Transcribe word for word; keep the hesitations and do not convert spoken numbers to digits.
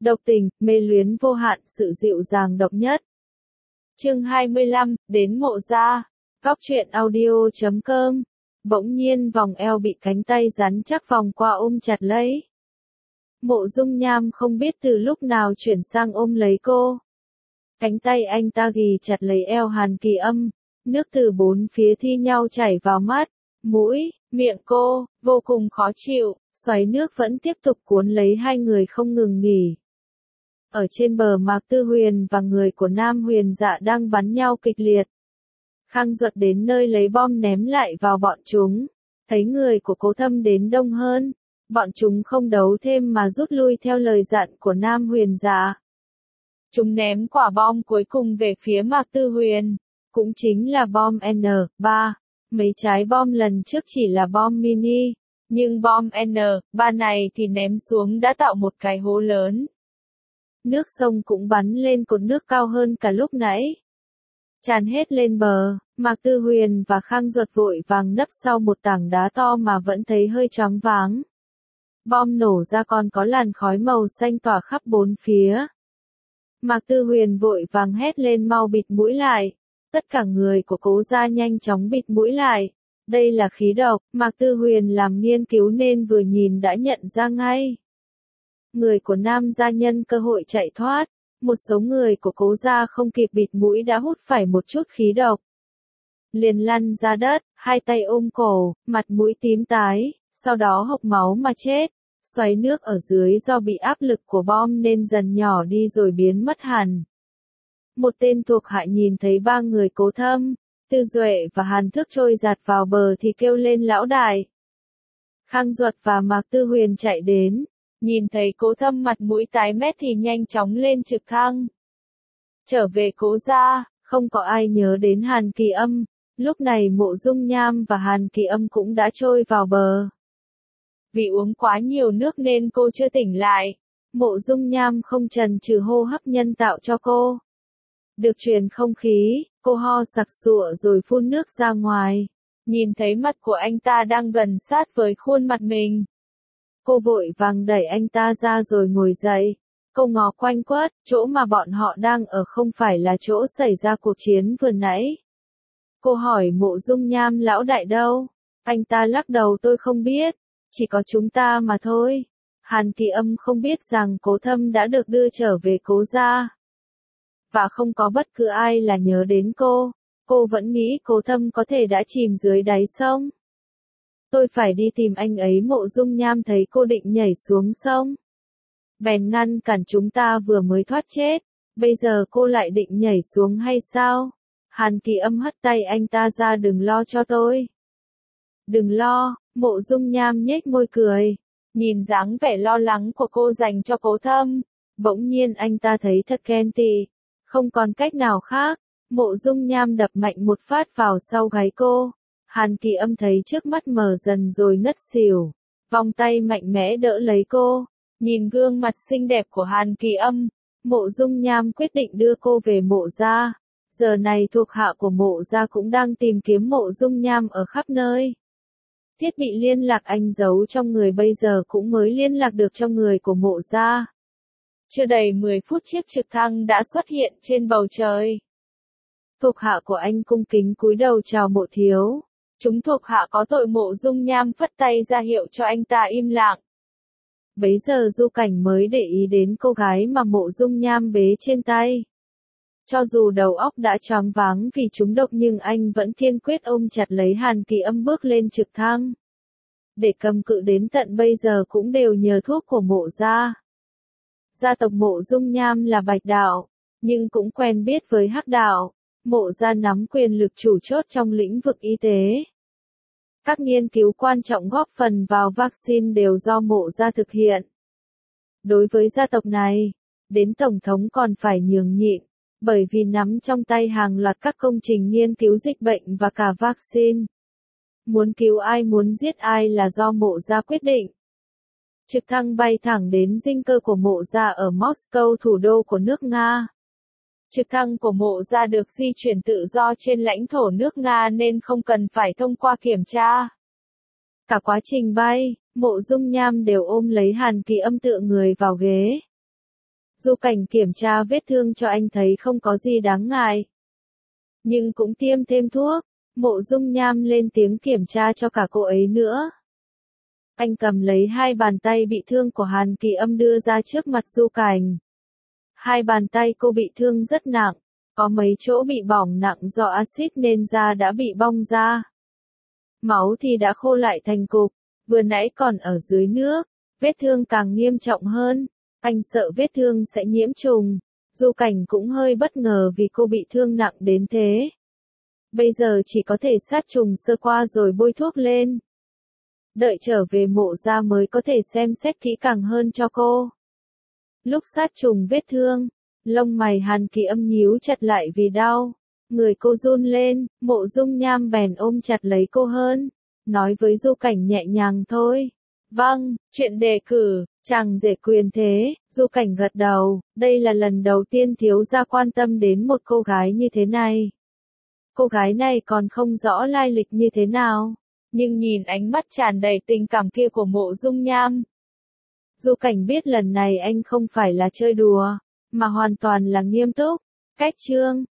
độc tình, mê luyến vô hạn, sự dịu dàng độc nhất. Chương hai mươi lăm, đến mộ gia. Góc truyện audio chấm com. Bỗng nhiên vòng eo bị cánh tay rắn chắc vòng qua ôm chặt lấy. Mộ Dung Nham không biết từ lúc nào chuyển sang ôm lấy cô. Cánh tay anh ta ghì chặt lấy eo Hàn Kỳ Âm, nước từ bốn phía thi nhau chảy vào mắt, mũi, miệng cô, vô cùng khó chịu, xoáy nước vẫn tiếp tục cuốn lấy hai người không ngừng nghỉ. Ở trên bờ Mạc Tư Huyền và người của Nam Huyền Dạ đang bắn nhau kịch liệt. Khang Duật đến nơi lấy bom ném lại vào bọn chúng, thấy người của Cố Thâm đến đông hơn, bọn chúng không đấu thêm mà rút lui theo lời dặn của Nam Huyền Dạ. Chúng ném quả bom cuối cùng về phía Mạc Tư Huyền, cũng chính là bom N ba. Mấy trái bom lần trước chỉ là bom mini, nhưng bom N ba này thì ném xuống đã tạo một cái hố lớn. Nước sông cũng bắn lên cột nước cao hơn cả lúc nãy. Tràn hết lên bờ, Mạc Tư Huyền và Khang Duật vội vàng nấp sau một tảng đá to mà vẫn thấy hơi choáng váng. Bom nổ ra còn có làn khói màu xanh tỏa khắp bốn phía. Mạc Tư Huyền vội vàng hét lên mau bịt mũi lại. Tất cả người của Cố gia nhanh chóng bịt mũi lại. Đây là khí độc, Mạc Tư Huyền làm nghiên cứu nên vừa nhìn đã nhận ra ngay. Người của Nam gia nhân cơ hội chạy thoát, một số người của Cố gia không kịp bịt mũi đã hút phải một chút khí độc. Liền lăn ra đất, hai tay ôm cổ, mặt mũi tím tái, sau đó hộc máu mà chết. Xoáy nước ở dưới do bị áp lực của bom nên dần nhỏ đi rồi biến mất hẳn. Một tên thuộc hạ nhìn thấy ba người Cố Thâm, Tư Duệ và Hàn Thức trôi giạt vào bờ thì kêu lên lão đại. Khang Duật và Mạc Tư Huyền chạy đến, nhìn thấy Cố Thâm mặt mũi tái mét thì nhanh chóng lên trực thăng. Trở về Cố gia, không có ai nhớ đến Hàn Kỳ Âm, lúc này Mộ Dung Nham và Hàn Kỳ Âm cũng đã trôi vào bờ. Vì uống quá nhiều nước nên cô chưa tỉnh lại, Mộ Dung Nham không chần chừ hô hấp nhân tạo cho cô. Được truyền không khí, cô ho sặc sụa rồi phun nước ra ngoài. Nhìn thấy mặt của anh ta đang gần sát với khuôn mặt mình. Cô vội vàng đẩy anh ta ra rồi ngồi dậy. Cô ngó quanh quất, chỗ mà bọn họ đang ở không phải là chỗ xảy ra cuộc chiến vừa nãy. Cô hỏi Mộ Dung Nham lão đại đâu? Anh ta lắc đầu tôi không biết, chỉ có chúng ta mà thôi. Hàn Kỳ Âm không biết rằng Cố Thâm đã được đưa trở về Cố gia. Và không có bất cứ ai là nhớ đến cô, cô vẫn nghĩ Cố Thâm có thể đã chìm dưới đáy sông. Tôi phải đi tìm anh ấy. Mộ Dung Nham thấy cô định nhảy xuống sông, bèn ngăn cản chúng ta vừa mới thoát chết, bây giờ cô lại định nhảy xuống hay sao? Hàn Kỳ Âm hất tay anh ta ra đừng lo cho tôi. Đừng lo, Mộ Dung Nham nhếch môi cười, nhìn dáng vẻ lo lắng của cô dành cho Cố Thâm, bỗng nhiên anh ta thấy thật ghen tị. Không còn cách nào khác, Mộ Dung Nham đập mạnh một phát vào sau gáy cô. Hàn Kỳ Âm thấy trước mắt mờ dần rồi ngất xỉu, vòng tay mạnh mẽ đỡ lấy cô. Nhìn gương mặt xinh đẹp của Hàn Kỳ Âm, Mộ Dung Nham quyết định đưa cô về Mộ gia. Giờ này thuộc hạ của Mộ gia cũng đang tìm kiếm Mộ Dung Nham ở khắp nơi. Thiết bị liên lạc anh giấu trong người bây giờ cũng mới liên lạc được trong người của Mộ gia. Chưa đầy mười phút chiếc trực thăng đã xuất hiện trên bầu trời. Thuộc hạ của anh cung kính cúi đầu chào Mộ thiếu. Chúng thuộc hạ có tội. Mộ Dung Nham phất tay ra hiệu cho anh ta im lặng. Bấy giờ Du Cảnh mới để ý đến cô gái mà Mộ Dung Nham bế trên tay. Cho dù đầu óc đã choáng váng vì trúng độc nhưng anh vẫn kiên quyết ôm chặt lấy Hàn Kỳ Âm bước lên trực thăng. Để cầm cự đến tận bây giờ cũng đều nhờ thuốc của Mộ gia. Gia tộc Mộ Dung Nham là Bạch đạo, nhưng cũng quen biết với Hắc đạo. Mộ gia nắm quyền lực chủ chốt trong lĩnh vực y tế. Các nghiên cứu quan trọng góp phần vào vaccine đều do Mộ gia thực hiện. Đối với gia tộc này, đến Tổng thống còn phải nhường nhịn, bởi vì nắm trong tay hàng loạt các công trình nghiên cứu dịch bệnh và cả vaccine. Muốn cứu ai muốn giết ai là do Mộ gia quyết định. Trực thăng bay thẳng đến dinh cơ của Mộ gia ở Moscow, thủ đô của nước Nga. Trực thăng của Mộ gia được di chuyển tự do trên lãnh thổ nước Nga nên không cần phải thông qua kiểm tra. Cả quá trình bay, Mộ Dung Nham đều ôm lấy Hàn Kỳ Âm tựa người vào ghế. Du Cảnh kiểm tra vết thương cho anh thấy không có gì đáng ngại. Nhưng cũng tiêm thêm thuốc. Mộ Dung Nham lên tiếng kiểm tra cho cả cô ấy nữa. Anh cầm lấy hai bàn tay bị thương của Hàn Kỳ Âm đưa ra trước mặt Du Cảnh. Hai bàn tay cô bị thương rất nặng, có mấy chỗ bị bỏng nặng do axit nên da đã bị bong ra. Máu thì đã khô lại thành cục, vừa nãy còn ở dưới nước, vết thương càng nghiêm trọng hơn. Anh sợ vết thương sẽ nhiễm trùng. Du Cảnh cũng hơi bất ngờ vì cô bị thương nặng đến thế. Bây giờ chỉ có thể sát trùng sơ qua rồi bôi thuốc lên. Đợi trở về Mộ gia mới có thể xem xét kỹ càng hơn cho cô. Lúc sát trùng vết thương, lông mày Hàn Kỳ Âm nhíu chặt lại vì đau. Người cô run lên, Mộ Dung Nham bèn ôm chặt lấy cô hơn. Nói với Du Cảnh nhẹ nhàng thôi. Vâng, chuyện đề cử, chàng rể quyền thế. Du Cảnh gật đầu, đây là lần đầu tiên thiếu gia quan tâm đến một cô gái như thế này. Cô gái này còn không rõ lai lịch như thế nào, nhưng nhìn ánh mắt tràn đầy tình cảm kia của Mộ Dung Nham. Du Cảnh biết lần này anh không phải là chơi đùa, mà hoàn toàn là nghiêm túc. Cách chương